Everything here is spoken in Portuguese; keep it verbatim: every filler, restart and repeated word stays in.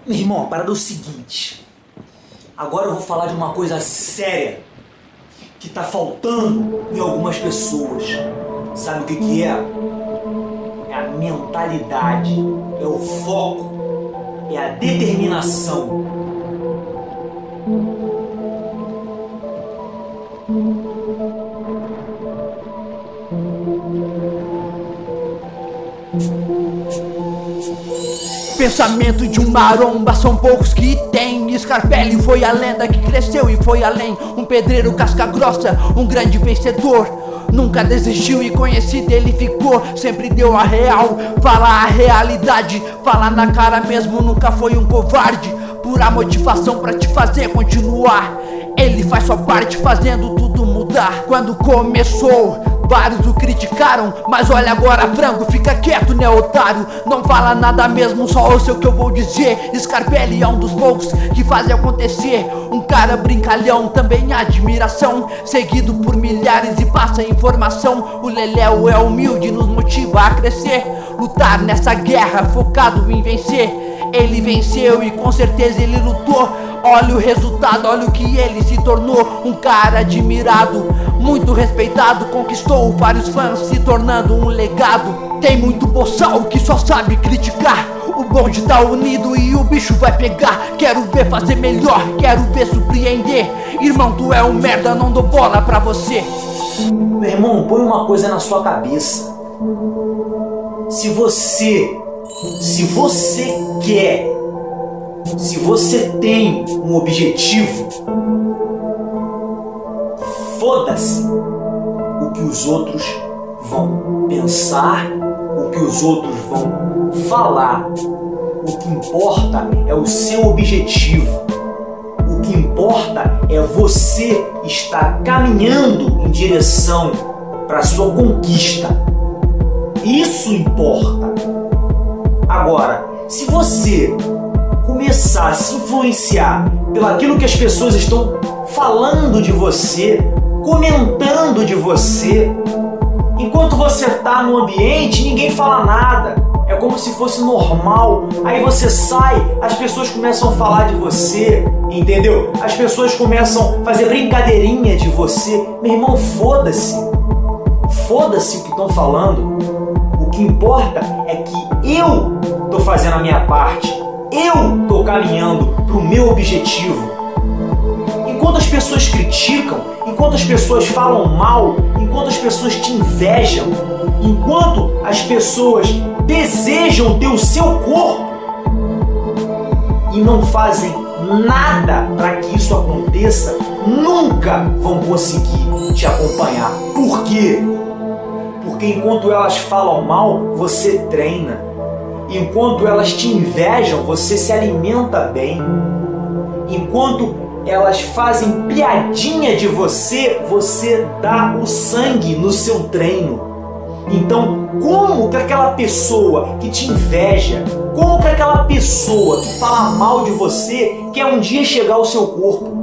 Meu irmão, a parada é o seguinte. Agora eu vou falar de uma coisa séria que tá faltando em algumas pessoas. Sabe o que que é? É a mentalidade, é o foco, é a determinação. Pensamento de um maromba, são poucos que tem. Scarpelli foi a lenda que cresceu e foi além. Um pedreiro casca grossa, um grande vencedor. Nunca desistiu e conhecido ele ficou. Sempre deu a real, fala a realidade. Fala na cara mesmo, nunca foi um covarde. Pura motivação pra te fazer continuar. Ele faz sua parte fazendo tudo mudar. Quando começou, vários o criticaram, mas olha agora, frango, fica quieto, né, otário? Não fala nada mesmo, só ouça o que eu vou dizer. Scarpelli é um dos poucos que fazem acontecer. Um cara brincalhão, também admiração, seguido por milhares e passa informação. O Leléu é humilde, nos motiva a crescer. Lutar nessa guerra, focado em vencer. Ele venceu e com certeza ele lutou. Olha o resultado, olha o que ele se tornou. Um cara admirado, muito respeitado. Conquistou vários fãs, se tornando um legado. Tem muito boçal que só sabe criticar. O bonde tá unido e o bicho vai pegar. Quero ver fazer melhor, quero ver surpreender. Irmão, tu é um merda, não dou bola pra você. Meu irmão, põe uma coisa na sua cabeça. Se você, se você quer, se você tem um objetivo, foda-se o que os outros vão pensar, o que os outros vão falar. O que importa é o seu objetivo. O que importa é você estar caminhando em direção para a sua conquista. Isso importa. Agora, se você começar a se influenciar pelo aquilo que as pessoas estão falando de você, comentando de você, enquanto você está no ambiente, ninguém fala nada. É como se fosse normal. Aí você sai, as pessoas começam a falar de você, entendeu? As pessoas começam a fazer brincadeirinha de você. Meu irmão, foda-se. Foda-se o que estão falando. O que importa é que eu tô fazendo a minha parte. Eu tô caminhando pro meu objetivo. Enquanto as pessoas criticam, enquanto as pessoas falam mal, enquanto as pessoas te invejam, enquanto as pessoas desejam ter o seu corpo e não fazem nada para que isso aconteça, nunca vão conseguir te acompanhar. Por quê? Porque enquanto elas falam mal, você treina. Enquanto elas te invejam, você se alimenta bem. Enquanto elas fazem piadinha de você, você dá o sangue no seu treino. Então, como que aquela pessoa que te inveja, como que aquela pessoa que fala mal de você quer um dia chegar ao seu corpo?